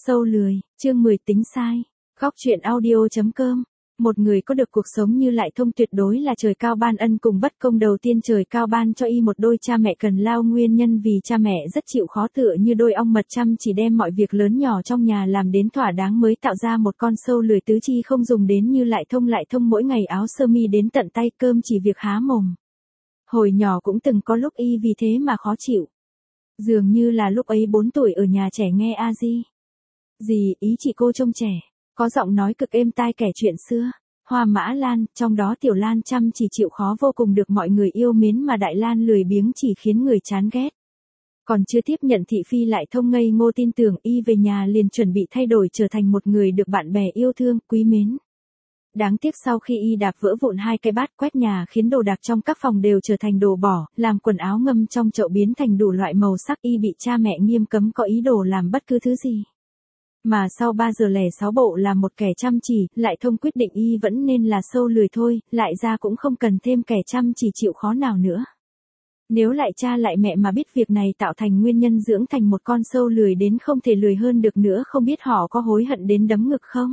Sâu lười, chương 10 tính sai. Góc truyện audio.com. Một người có được cuộc sống như Lại Thông tuyệt đối là trời cao ban ân cùng bất công. Đầu tiên trời cao ban cho y một đôi cha mẹ cần lao, nguyên nhân vì cha mẹ rất chịu khó, tựa như đôi ong mật chăm chỉ đem mọi việc lớn nhỏ trong nhà làm đến thỏa đáng mới tạo ra một con sâu lười tứ chi không dùng đến như Lại Thông. Lại Thông mỗi ngày áo sơ mi đến tận tay, cơm chỉ việc há mồm. Hồi nhỏ cũng từng có lúc y vì thế mà khó chịu. Dường như là lúc ấy 4 tuổi ở nhà trẻ nghe a di gì ý chị cô trông trẻ, có giọng nói cực êm tai kể chuyện xưa. Hoa Mã Lan, trong đó Tiểu Lan chăm chỉ chịu khó vô cùng được mọi người yêu mến, mà Đại Lan lười biếng chỉ khiến người chán ghét. Còn chưa tiếp nhận thị phi, Lại Thông ngây ngô tin tưởng, y về nhà liền chuẩn bị thay đổi trở thành một người được bạn bè yêu thương, quý mến. Đáng tiếc sau khi y đạp vỡ vụn 2 cái bát, quét nhà khiến đồ đạc trong các phòng đều trở thành đồ bỏ, làm quần áo ngâm trong chậu biến thành đủ loại màu sắc, y bị cha mẹ nghiêm cấm có ý đồ làm bất cứ thứ gì. Mà sau 3 giờ lẻ 6 bộ là một kẻ chăm chỉ, Lại Thông quyết định y vẫn nên là sâu lười thôi, lại ra cũng không cần thêm kẻ chăm chỉ chịu khó nào nữa. Nếu lại cha lại mẹ mà biết việc này tạo thành nguyên nhân dưỡng thành một con sâu lười đến không thể lười hơn được nữa, không biết họ có hối hận đến đấm ngực không?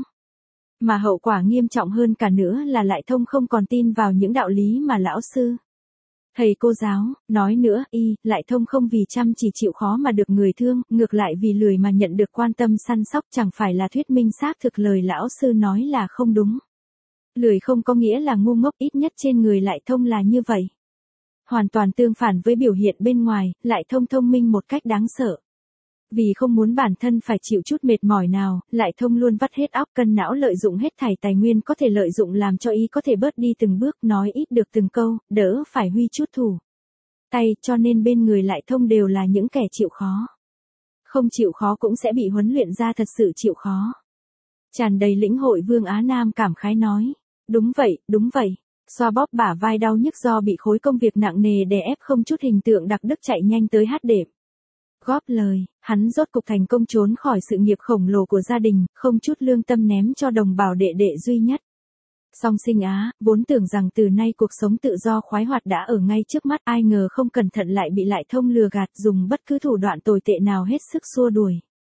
Mà hậu quả nghiêm trọng hơn cả nữa là Lại Thông không còn tin vào những đạo lý mà lão sư, thầy cô giáo nói nữa. Lại Thông không vì chăm chỉ chịu khó mà được người thương, ngược lại vì lười mà nhận được quan tâm săn sóc, chẳng phải là thuyết minh xác thực lời lão sư nói là không đúng. Lười không có nghĩa là ngu ngốc, ít nhất trên người Lại Thông là như vậy. Hoàn toàn tương phản với biểu hiện bên ngoài, Lại Thông thông minh một cách đáng sợ. Vì không muốn bản thân phải chịu chút mệt mỏi nào, Lại Thông luôn vắt hết óc cân não lợi dụng hết thảy tài nguyên có thể lợi dụng làm cho y có thể bớt đi từng bước, nói ít được từng câu, đỡ phải huy chút thủ tay, cho nên bên người Lại Thông đều là những kẻ chịu khó. Không chịu khó cũng sẽ bị huấn luyện ra thật sự chịu khó. Tràn đầy lĩnh hội, Vương Á Nam cảm khái nói. Đúng vậy, đúng vậy. Xoa bóp bả vai đau nhức do bị khối công việc nặng nề đè ép không chút hình tượng, Đặc Đức chạy nhanh tới hát đệm góp lời. Hắn rốt cục thành công trốn khỏi sự nghiệp khổng lồ của gia đình, không chút lương tâm ném cho đồng bào đệ đệ duy nhất. Song Sinh Á, vốn tưởng rằng từ nay cuộc sống tự do khoái hoạt đã ở ngay trước mắt, ai ngờ không cẩn thận lại bị Lại Thông lừa gạt, dùng bất cứ thủ đoạn tồi tệ nào hết sức xua đuổi.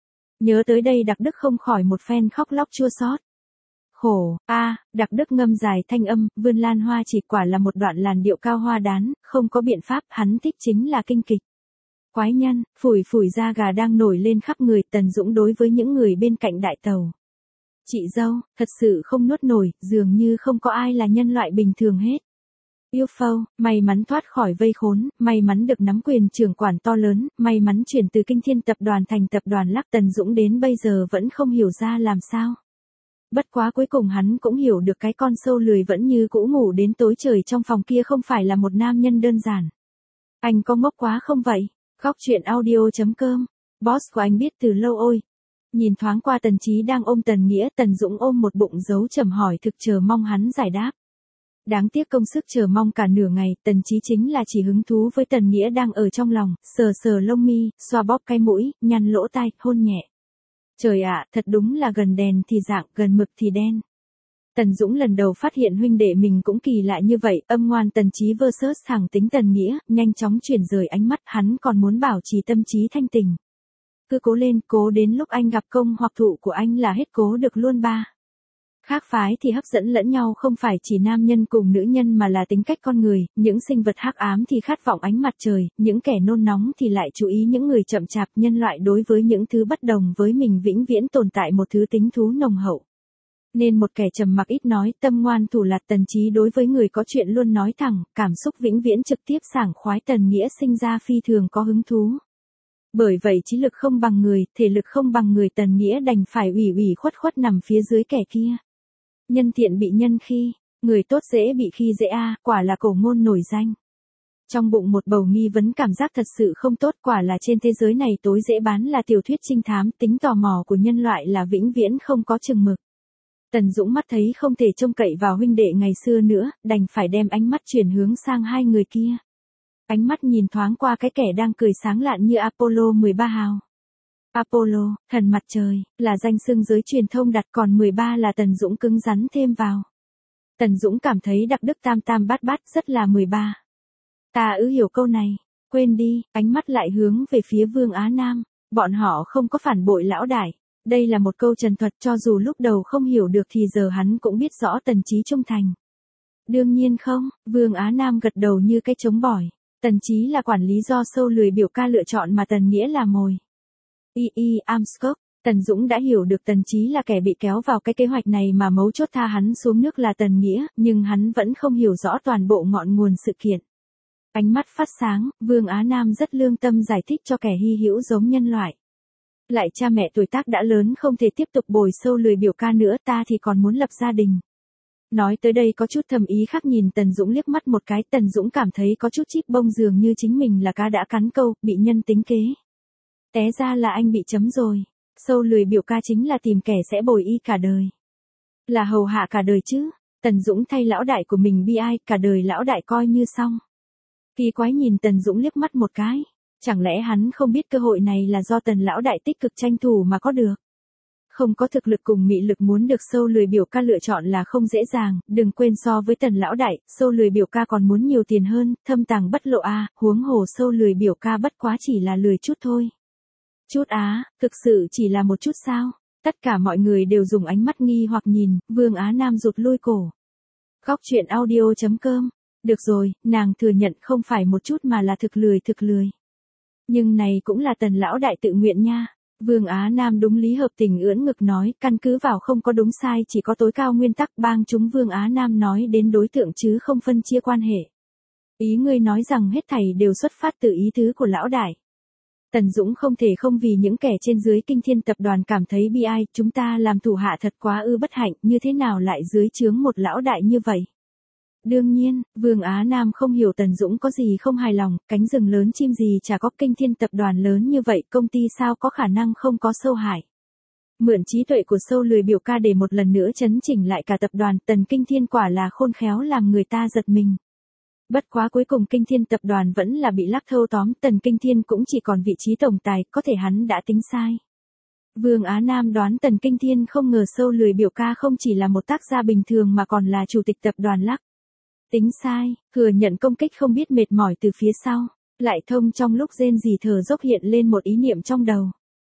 Nhớ tới đây, Đặc Đức không khỏi một phen khóc lóc chua xót. Khổ, Đặc Đức ngâm dài thanh âm, vươn lan hoa chỉ, quả là một đoạn làn điệu cao hoa đán, không có biện pháp, hắn thích chính là kinh kịch. Quái nhân, phủi phủi da gà đang nổi lên khắp người, Tần Dũng đối với những người bên cạnh đại tàu. Chị dâu, thật sự không nuốt nổi, dường như không có ai là nhân loại bình thường hết. Yêu phâu, may mắn thoát khỏi vây khốn, may mắn được nắm quyền trưởng quản to lớn, may mắn chuyển từ Kinh Thiên tập đoàn thành tập đoàn Lắc. Tần Dũng đến bây giờ vẫn không hiểu ra làm sao. Bất quá cuối cùng hắn cũng hiểu được cái con sâu lười vẫn như cũ ngủ đến tối trời trong phòng kia không phải là một nam nhân đơn giản. Anh có ngốc quá không vậy? Góc truyện audio.com. Boss của anh biết từ lâu ôi. Nhìn thoáng qua Tần Chí đang ôm Tần Nghĩa, Tần Dũng ôm một bụng dấu chấm hỏi, thực chờ mong hắn giải đáp. Đáng tiếc công sức chờ mong cả nửa ngày, Tần Chí chính là chỉ hứng thú với Tần Nghĩa đang ở trong lòng, sờ sờ lông mi, xoa bóp cái mũi, nhăn lỗ tai, hôn nhẹ. Trời ạ, thật đúng là gần đèn thì dạng, gần mực thì đen. Tần Dũng lần đầu phát hiện huynh đệ mình cũng kỳ lạ như vậy, âm ngoan Tần Chí versus thẳng tính Tần Nghĩa, nhanh chóng chuyển rời ánh mắt, hắn còn muốn bảo trì tâm trí thanh tình. Cứ cố lên, cố đến lúc anh gặp công hoặc thụ của anh là hết cố được luôn ba. Khác phái thì hấp dẫn lẫn nhau, không phải chỉ nam nhân cùng nữ nhân mà là tính cách con người, những sinh vật hắc ám thì khát vọng ánh mặt trời, những kẻ nôn nóng thì lại chú ý những người chậm chạp. Nhân loại đối với những thứ bất đồng với mình vĩnh viễn tồn tại một thứ tính thú nồng hậu. Nên một kẻ trầm mặc ít nói, tâm ngoan thủ lạt. Tần Chí đối với người có chuyện luôn nói thẳng, cảm xúc vĩnh viễn trực tiếp sảng khoái. Tần Nghĩa sinh ra phi thường có hứng thú. Bởi vậy trí lực không bằng người, thể lực không bằng người, Tần Nghĩa đành phải ủy ủy khuất khuất nằm phía dưới kẻ kia. Nhân thiện bị nhân khi, người tốt dễ bị khi dễ quả là cổ ngôn nổi danh. Trong bụng một bầu nghi vấn, cảm giác thật sự không tốt, quả là trên thế giới này tối dễ bán là tiểu thuyết trinh thám, tính tò mò của nhân loại là vĩnh viễn không có chừng mực. Tần Dũng mắt thấy không thể trông cậy vào huynh đệ ngày xưa nữa, đành phải đem ánh mắt chuyển hướng sang hai người kia. Ánh mắt nhìn thoáng qua cái kẻ đang cười sáng lạn như Apollo 13 hào. Apollo, thần mặt trời, là danh xưng giới truyền thông đặt, còn 13 là Tần Dũng cứng rắn thêm vào. Tần Dũng cảm thấy Đặc Đức tam tam bát bát rất là 13. Ta hiểu câu này, quên đi, ánh mắt lại hướng về phía Vương Á Nam, bọn họ không có phản bội lão đại. Đây là một câu trần thuật cho dù lúc đầu không hiểu được thì giờ hắn cũng biết rõ Tần Chí trung thành. Đương nhiên không, Vương Á Nam gật đầu như cái trống bỏi. Tần Chí là quản lý do sâu lười biểu ca lựa chọn mà Tần Nghĩa là mồi. Amskok, Tần Dũng đã hiểu được Tần Chí là kẻ bị kéo vào cái kế hoạch này mà mấu chốt tha hắn xuống nước là Tần Nghĩa, nhưng hắn vẫn không hiểu rõ toàn bộ ngọn nguồn sự kiện. Ánh mắt phát sáng, Vương Á Nam rất lương tâm giải thích cho kẻ hy hữu giống nhân loại. Lại cha mẹ tuổi tác đã lớn không thể tiếp tục bồi sâu lười biểu ca nữa, ta thì còn muốn lập gia đình. Nói tới đây có chút thầm ý khác nhìn Tần Dũng liếc mắt một cái, Tần Dũng cảm thấy có chút chip bông dường như chính mình là cá đã cắn câu, bị nhân tính kế. Té ra là anh bị chấm rồi, sâu lười biểu ca chính là tìm kẻ sẽ bồi y cả đời. Là hầu hạ cả đời chứ, Tần Dũng thay lão đại của mình bi ai, cả đời lão đại coi như xong. Kỳ quái nhìn Tần Dũng liếc mắt một cái, chẳng lẽ hắn không biết cơ hội này là do Tần lão đại tích cực tranh thủ mà có được. Không có thực lực cùng mị lực muốn được sâu lười biểu ca lựa chọn là không dễ dàng, đừng quên so với Tần lão đại, sâu lười biểu ca còn muốn nhiều tiền hơn, thâm tàng bất lộ huống hồ sâu lười biểu ca bất quá chỉ là lười chút thôi. Chút thực sự chỉ là một chút sao? Tất cả mọi người đều dùng ánh mắt nghi hoặc nhìn, Vương Á Nam rụt lui cổ. Góc truyện audio.com. Được rồi, nàng thừa nhận không phải một chút mà là thực lười. Nhưng này cũng là Tần lão đại tự nguyện nha. Vương Á Nam đúng lý hợp tình ưỡn ngực nói, căn cứ vào không có đúng sai chỉ có tối cao nguyên tắc bang chúng. Vương Á Nam nói đến đối tượng chứ không phân chia quan hệ. Ý ngươi nói rằng hết thảy đều xuất phát từ ý tứ của lão đại. Tần Dũng không thể không vì những kẻ trên dưới Kinh Thiên tập đoàn cảm thấy bi ai, chúng ta làm thủ hạ thật quá bất hạnh, như thế nào lại dưới trướng một lão đại như vậy. Đương nhiên, Vương Á Nam không hiểu Tần Dũng có gì không hài lòng, cánh rừng lớn chim gì chả có, Kinh Thiên tập đoàn lớn như vậy, công ty sao có khả năng không có sâu hại. Mượn trí tuệ của sâu lười biểu ca để một lần nữa chấn chỉnh lại cả tập đoàn, Tần Kinh Thiên quả là khôn khéo làm người ta giật mình. Bất quá cuối cùng Kinh Thiên tập đoàn vẫn là bị lắc thâu tóm, Tần Kinh Thiên cũng chỉ còn vị trí tổng tài, có thể hắn đã tính sai. Vương Á Nam đoán Tần Kinh Thiên không ngờ sâu lười biểu ca không chỉ là một tác gia bình thường mà còn là chủ tịch tập đoàn lắc. Tính sai, thừa nhận công kích không biết mệt mỏi từ phía sau, lại thông trong lúc rên rỉ thở dốc hiện lên một ý niệm trong đầu.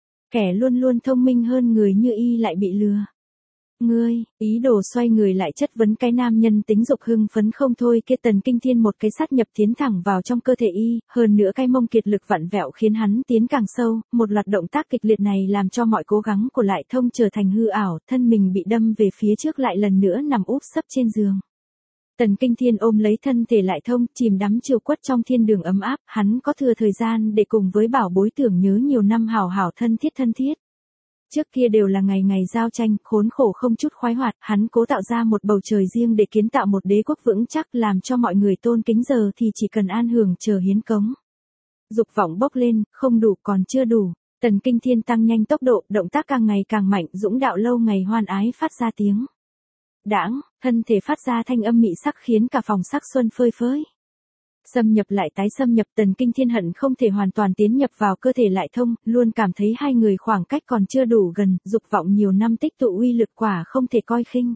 Kẻ luôn luôn thông minh hơn người như y lại bị lừa. Ngươi, ý đồ xoay người lại chất vấn cái nam nhân tính dục hưng phấn không thôi kia. Tần Kinh Thiên một cái sát nhập tiến thẳng vào trong cơ thể y, hơn nữa cái mông kiệt lực vặn vẹo khiến hắn tiến càng sâu, một loạt động tác kịch liệt này làm cho mọi cố gắng của Lại Thông trở thành hư ảo, thân mình bị đâm về phía trước lại lần nữa nằm úp sấp trên giường. Tần Kinh Thiên ôm lấy thân thể Lại Thông, chìm đắm chiều quất trong thiên đường ấm áp, hắn có thừa thời gian để cùng với bảo bối tưởng nhớ nhiều năm hảo hảo thân thiết. Trước kia đều là ngày ngày giao tranh, khốn khổ không chút khoái hoạt, hắn cố tạo ra một bầu trời riêng để kiến tạo một đế quốc vững chắc làm cho mọi người tôn kính, giờ thì chỉ cần an hưởng chờ hiến cống. Dục vọng bốc lên, không đủ còn chưa đủ, Tần Kinh Thiên tăng nhanh tốc độ, động tác càng ngày càng mạnh, dũng đạo lâu ngày hoan ái phát ra tiếng đãng, thân thể phát ra thanh âm mị sắc khiến cả phòng sắc xuân phơi phới. Xâm nhập lại tái xâm nhập, Tần Kinh Thiên hận không thể hoàn toàn tiến nhập vào cơ thể Lại Thông, luôn cảm thấy hai người khoảng cách còn chưa đủ gần, dục vọng nhiều năm tích tụ uy lực quả không thể coi khinh.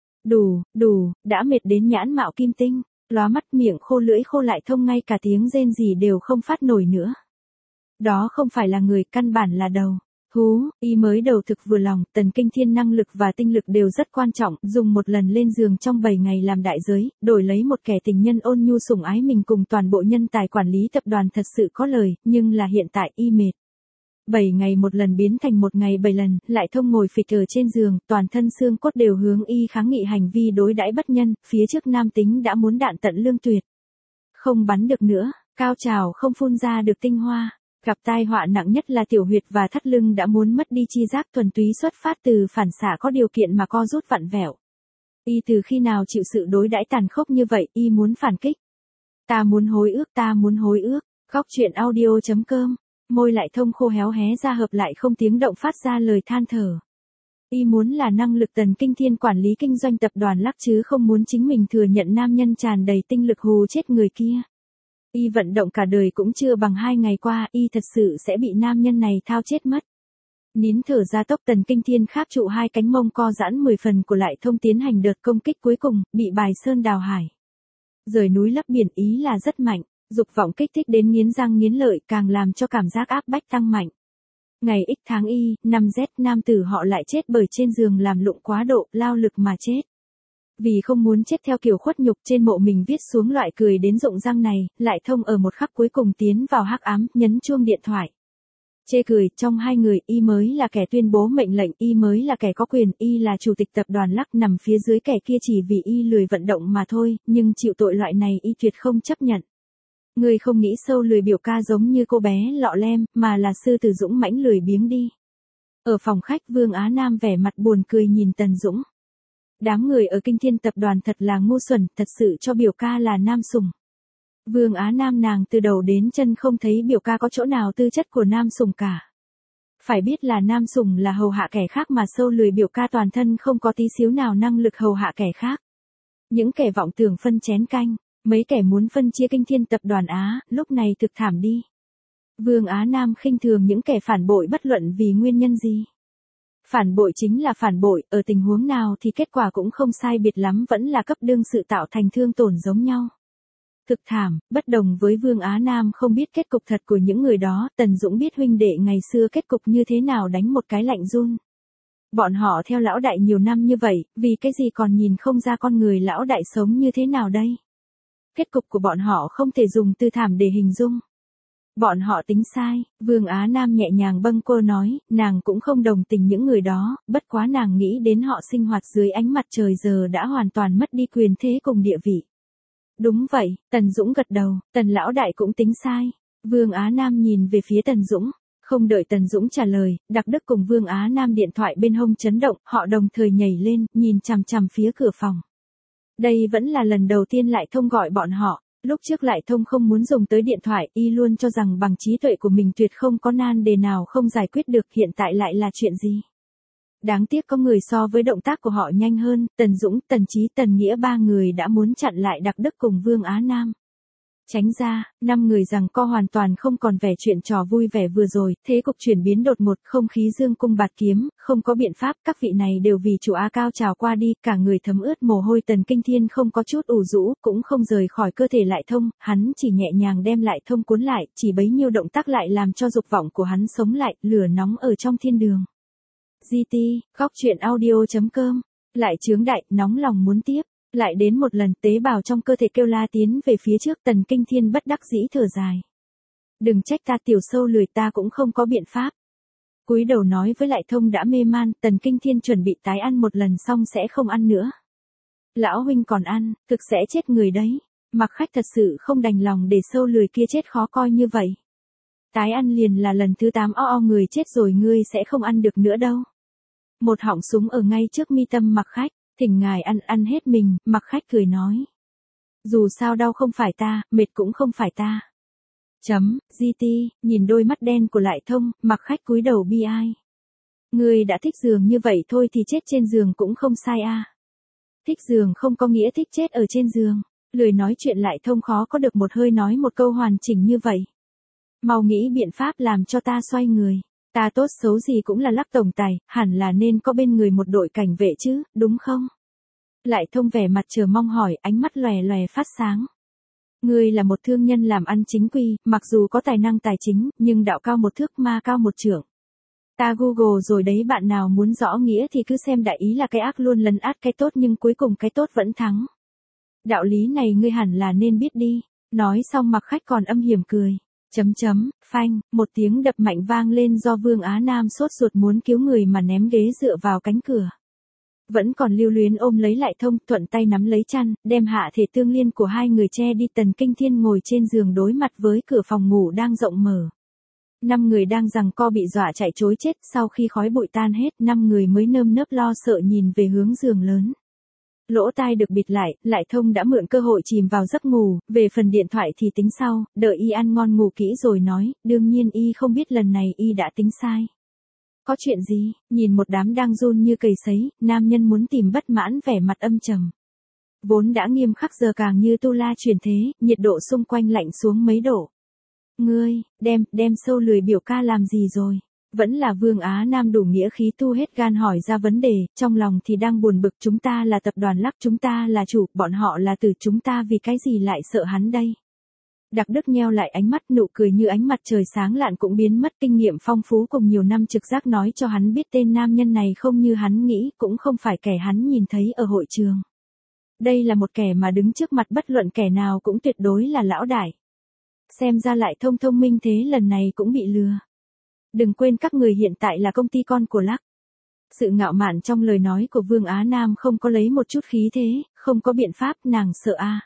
Đủ, đã mệt đến nhãn mạo kim tinh, lóa mắt miệng khô lưỡi khô, Lại Thông ngay cả tiếng rên gì đều không phát nổi nữa. Đó không phải là người, căn bản là đầu. Y mới đầu thực vừa lòng, Tần Kinh Thiên năng lực và tinh lực đều rất quan trọng, dùng một lần lên giường trong 7 ngày làm đại giới, đổi lấy một kẻ tình nhân ôn nhu sủng ái mình cùng toàn bộ nhân tài quản lý tập đoàn thật sự có lời, nhưng là hiện tại y mệt. 7 ngày một lần biến thành một ngày 7 lần, Lại Thông ngồi phịch ở trên giường, toàn thân xương cốt đều hướng y kháng nghị hành vi đối đãi bất nhân, phía trước nam tính đã muốn đạn tận lương tuyệt. Không bắn được nữa, cao trào không phun ra được tinh hoa. Gặp tai họa nặng nhất là tiểu huyệt và thắt lưng đã muốn mất đi chi giác, thuần túy xuất phát từ phản xạ có điều kiện mà co rút vặn vẹo. Y từ khi nào chịu sự đối đãi tàn khốc như vậy, y muốn phản kích. Ta muốn hối ước. Góc truyện audio.com. Môi Lại Thông khô héo hé ra hợp lại không tiếng động phát ra lời than thở. Y muốn là năng lực Tần Kinh Thiên quản lý kinh doanh tập đoàn lắc chứ không muốn chính mình thừa nhận nam nhân tràn đầy tinh lực hù chết người kia. Y vận động cả đời cũng chưa bằng 2 ngày qua, y thật sự sẽ bị nam nhân này thao chết mất. Nín thở ra tốc, Tần Kinh Thiên kháp trụ hai cánh mông co giãn 10 phần của Lại Thông tiến hành đợt công kích cuối cùng, bị bài sơn đào hải. Rời núi lấp biển, ý là rất mạnh, dục vọng kích thích đến nghiến răng nghiến lợi, càng làm cho cảm giác áp bách tăng mạnh. Ngày X tháng Y, năm Z nam tử họ lại chết bởi trên giường làm lụng quá độ, lao lực mà chết. Vì không muốn chết theo kiểu khuất nhục, trên mộ mình viết xuống loại cười đến rụng răng này, Lại Thông ở một khắc cuối cùng tiến vào hắc ám, nhấn chuông điện thoại. Chê cười, trong hai người, y mới là kẻ tuyên bố mệnh lệnh, y mới là kẻ có quyền, y là chủ tịch tập đoàn Lắc, nằm phía dưới kẻ kia chỉ vì y lười vận động mà thôi, nhưng chịu tội loại này y tuyệt không chấp nhận. Người không nghĩ sâu lười biểu ca giống như cô bé lọ lem, mà là sư tử dũng mãnh lười biếng đi. Ở phòng khách, Vương Á Nam vẻ mặt buồn cười nhìn Tần Dũng. Đám người ở Kinh Thiên tập đoàn thật là ngu xuẩn, thật sự cho biểu ca là nam sùng. Vương Á Nam nàng từ đầu đến chân không thấy biểu ca có chỗ nào tư chất của nam sùng cả. Phải biết là nam sùng là hầu hạ kẻ khác mà sâu lười biểu ca toàn thân không có tí xíu nào năng lực hầu hạ kẻ khác. Những kẻ vọng tưởng phân chén canh, mấy kẻ muốn phân chia Kinh Thiên tập đoàn Á, lúc này thực thảm đi. Vương Á Nam khinh thường những kẻ phản bội bất luận vì nguyên nhân gì. Phản bội chính là phản bội, ở tình huống nào thì kết quả cũng không sai biệt lắm, vẫn là cấp đương sự tạo thành thương tổn giống nhau. Thực thảm, bất đồng với Vương Á Nam không biết kết cục thật của những người đó, Tần Dũng biết huynh đệ ngày xưa kết cục như thế nào, đánh một cái lạnh run. Bọn họ theo lão đại nhiều năm như vậy, vì cái gì còn nhìn không ra con người lão đại sống như thế nào đây? Kết cục của bọn họ không thể dùng từ thảm để hình dung. Bọn họ tính sai, Vương Á Nam nhẹ nhàng bâng quơ nói, nàng cũng không đồng tình những người đó, bất quá nàng nghĩ đến họ sinh hoạt dưới ánh mặt trời giờ đã hoàn toàn mất đi quyền thế cùng địa vị. Đúng vậy, Tần Dũng gật đầu, Tần lão đại cũng tính sai. Vương Á Nam nhìn về phía Tần Dũng, không đợi Tần Dũng trả lời, Đặc Đức cùng Vương Á Nam điện thoại bên hông chấn động, họ đồng thời nhảy lên, nhìn chằm chằm phía cửa phòng. Đây vẫn là lần đầu tiên Lại Thông gọi bọn họ. Lúc trước Lại Thông không muốn dùng tới điện thoại, y luôn cho rằng bằng trí tuệ của mình tuyệt không có nan đề nào không giải quyết được, hiện tại lại là chuyện gì? Đáng tiếc có người so với động tác của họ nhanh hơn, Tần Dũng, Tần Chí, Tần Nghĩa ba người đã muốn chặn lại Đặc Đức cùng Vương Á Nam. Tránh ra, 5 người giằng co hoàn toàn không còn vẻ chuyện trò vui vẻ vừa rồi, thế cục chuyển biến đột ngột, không khí dương cung bạt kiếm, không có biện pháp, các vị này đều vì chủ A Cao trào qua đi, cả người thấm ướt mồ hôi. Tần Kinh Thiên không có chút ủ rũ, cũng không rời khỏi cơ thể Lại Thông, hắn chỉ nhẹ nhàng đem Lại Thông cuốn lại, chỉ bấy nhiêu động tác lại làm cho dục vọng của hắn sống lại, lửa nóng ở trong thiên đường. GT, góc truyện audio.com, Lại Chướng Đại, nóng lòng muốn tiếp. Lại đến một lần, tế bào trong cơ thể kêu la tiến về phía trước, Tần Kinh Thiên bất đắc dĩ thở dài. Đừng trách ta tiểu sâu lười, ta cũng không có biện pháp. Cúi đầu nói với Lại Thông đã mê man, Tần Kinh Thiên chuẩn bị tái ăn một lần xong sẽ không ăn nữa. Lão huynh còn ăn, thực sẽ chết người đấy. Mặc Khách thật sự không đành lòng để sâu lười kia chết khó coi như vậy. Tái ăn liền là lần thứ 8, người chết rồi ngươi sẽ không ăn được nữa đâu. Một họng súng ở ngay trước mi tâm Mặc Khách. Thỉnh ngài ăn hết mình, Mặc Khách cười nói. Dù sao đau không phải ta, mệt cũng không phải ta. GT, nhìn đôi mắt đen của Lại Thông, Mặc Khách cúi đầu bi ai. Ngươi đã thích giường như vậy thôi thì chết trên giường cũng không sai a. Thích giường không có nghĩa thích chết ở trên giường. Lười nói chuyện Lại Thông khó có được một hơi nói một câu hoàn chỉnh như vậy. Mau nghĩ biện pháp làm cho ta xoay người. Ta tốt xấu gì cũng là Lắc tổng tài, hẳn là nên có bên người một đội cảnh vệ chứ, đúng không? Lại Thông vẻ mặt chờ mong hỏi, ánh mắt lòe lòe phát sáng. Ngươi là một thương nhân làm ăn chính quy, mặc dù có tài năng tài chính, nhưng đạo cao một thước ma cao một trượng. Ta Google rồi đấy, bạn nào muốn rõ nghĩa thì cứ xem, đại ý là cái ác luôn lấn át cái tốt nhưng cuối cùng cái tốt vẫn thắng. Đạo lý này ngươi hẳn là nên biết đi. Nói xong Mặc Khách còn âm hiểm cười. Phanh, một tiếng đập mạnh vang lên do Vương Á Nam sốt ruột muốn cứu người mà ném ghế dựa vào cánh cửa. Vẫn còn lưu luyến ôm lấy Lại Thông, thuận tay nắm lấy chăn, đem hạ thể tương liên của hai người che đi. Tần Kinh Thiên ngồi trên giường đối mặt với cửa phòng ngủ đang rộng mở. 5 người đang giằng co bị dọa chạy trối chết, sau khi khói bụi tan hết, 5 người mới nơm nớp lo sợ nhìn về hướng giường lớn. Lỗ tai được bịt lại, Lại Thông đã mượn cơ hội chìm vào giấc ngủ, về phần điện thoại thì tính sau, đợi y ăn ngon ngủ kỹ rồi nói, đương nhiên y không biết lần này y đã tính sai. Có chuyện gì? Nhìn một đám đang run như cầy sấy, nam nhân muốn tìm bất mãn vẻ mặt âm trầm. Vốn đã nghiêm khắc giờ càng như tu la chuyển thế, nhiệt độ xung quanh lạnh xuống mấy độ. Ngươi, đem sâu lười biểu ca làm gì rồi? Vẫn là Vương Á Nam đủ nghĩa khí tu hết gan hỏi ra vấn đề, trong lòng thì đang buồn bực, chúng ta là tập đoàn Lắc, chúng ta là chủ, bọn họ là tử, chúng ta vì cái gì lại sợ hắn đây? Đạc Đức nheo lại ánh mắt, nụ cười như ánh mặt trời sáng lạn cũng biến mất, kinh nghiệm phong phú cùng nhiều năm trực giác nói cho hắn biết tên nam nhân này không như hắn nghĩ, cũng không phải kẻ hắn nhìn thấy ở hội trường. Đây là một kẻ mà đứng trước mặt bất luận kẻ nào cũng tuyệt đối là lão đại. Xem ra Lại Thông thông minh thế lần này cũng bị lừa. Đừng quên các người hiện tại là công ty con của Lắc. Sự ngạo mạn trong lời nói của Vương Á Nam không có lấy một chút khí thế, không có biện pháp, nàng sợ a.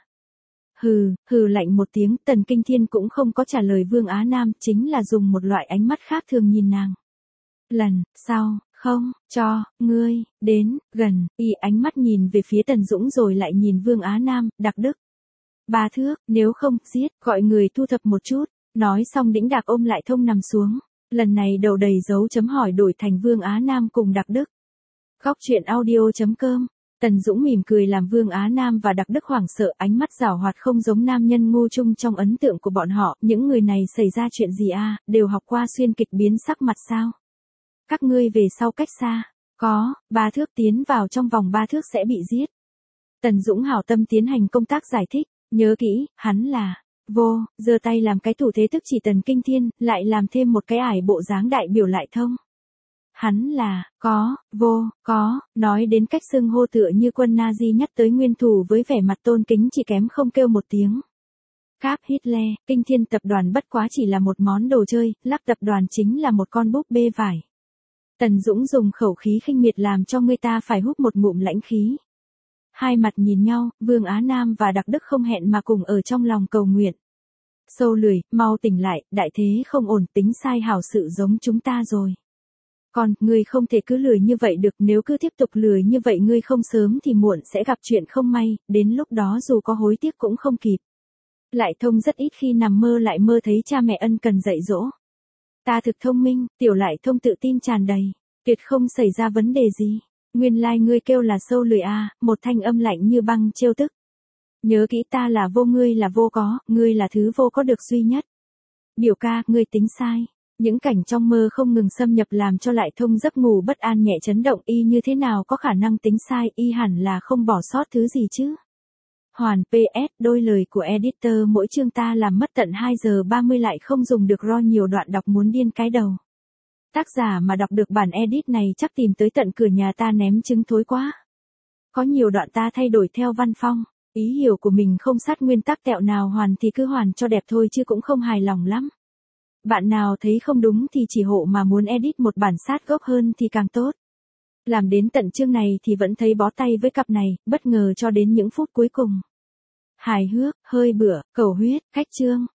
Hừ lạnh một tiếng, Tần Kinh Thiên cũng không có trả lời Vương Á Nam, chính là dùng một loại ánh mắt khác thường nhìn nàng. Lần sau, không, cho, ngươi, đến, gần, ánh mắt nhìn về phía Tần Dũng rồi lại nhìn Vương Á Nam, Đạc Đức. 3 thước, nếu không, giết, gọi người thu thập một chút, nói xong đĩnh đạc ôm Lại Thông nằm xuống. Lần này đầu đầy dấu chấm hỏi đổi thành Vương Á Nam cùng Đạc Đức. Góc truyện audio.com. Tần Dũng mỉm cười làm Vương Á Nam và Đạc Đức hoảng sợ, ánh mắt giảo hoạt không giống nam nhân ngu chung trong ấn tượng của bọn họ, những người này xảy ra chuyện gì a, đều học qua xuyên kịch biến sắc mặt sao? Các ngươi về sau cách xa, có, 3 thước tiến vào trong vòng 3 thước sẽ bị giết. Tần Dũng hảo tâm tiến hành công tác giải thích, nhớ kỹ, hắn là vô, giơ tay làm cái thủ thế tức chỉ Tần Kinh Thiên, lại làm thêm một cái ải bộ dáng đại biểu Lại Thông. Hắn là, có, nói đến cách xưng hô tựa như quân Nazi nhắc tới nguyên thủ với vẻ mặt tôn kính chỉ kém không kêu một tiếng. Cáp Hitler, Kinh Thiên tập đoàn bất quá chỉ là một món đồ chơi, Lắc tập đoàn chính là một con búp bê vải. Tần Dũng dùng khẩu khí khinh miệt làm cho người ta phải hút một ngụm lãnh khí. Hai mặt nhìn nhau, Vương Á Nam và Đạc Đức không hẹn mà cùng ở trong lòng cầu nguyện. Sâu lười, mau tỉnh lại, đại thế không ổn, tính sai hảo sự giống chúng ta rồi. Còn, ngươi không thể cứ lười như vậy được, nếu cứ tiếp tục lười như vậy ngươi không sớm thì muộn sẽ gặp chuyện không may, đến lúc đó dù có hối tiếc cũng không kịp. Lại Thông rất ít khi nằm mơ lại mơ thấy cha mẹ ân cần dạy dỗ. Ta thực thông minh, tiểu Lại Thông tự tin tràn đầy, tuyệt không xảy ra vấn đề gì. Nguyên lai ngươi kêu là sâu lười a, một thanh âm lạnh như băng trêu tức. Nhớ kỹ ta là vô, ngươi là vô có, ngươi là thứ vô có được duy nhất. Biểu ca, ngươi tính sai. Những cảnh trong mơ không ngừng xâm nhập làm cho Lại Thông giấc ngủ bất an nhẹ chấn động, y như thế nào có khả năng tính sai, y hẳn là không bỏ sót thứ gì chứ. Hoàn PS, đôi lời của editor mỗi chương ta làm mất tận 2 giờ 30 lại không dùng được RAW, nhiều đoạn đọc muốn điên cái đầu. Tác giả mà đọc được bản edit này chắc tìm tới tận cửa nhà ta ném trứng thối quá. Có nhiều đoạn ta thay đổi theo văn phong, ý hiểu của mình không sát nguyên tắc tẹo nào hoàn thì cứ hoàn cho đẹp thôi chứ cũng không hài lòng lắm. Bạn nào thấy không đúng thì chỉ hộ, mà muốn edit một bản sát gốc hơn thì càng tốt. Làm đến tận chương này thì vẫn thấy bó tay với cặp này, bất ngờ cho đến những phút cuối cùng. Hài hước, hơi bựa, cầu huyết, khách chương.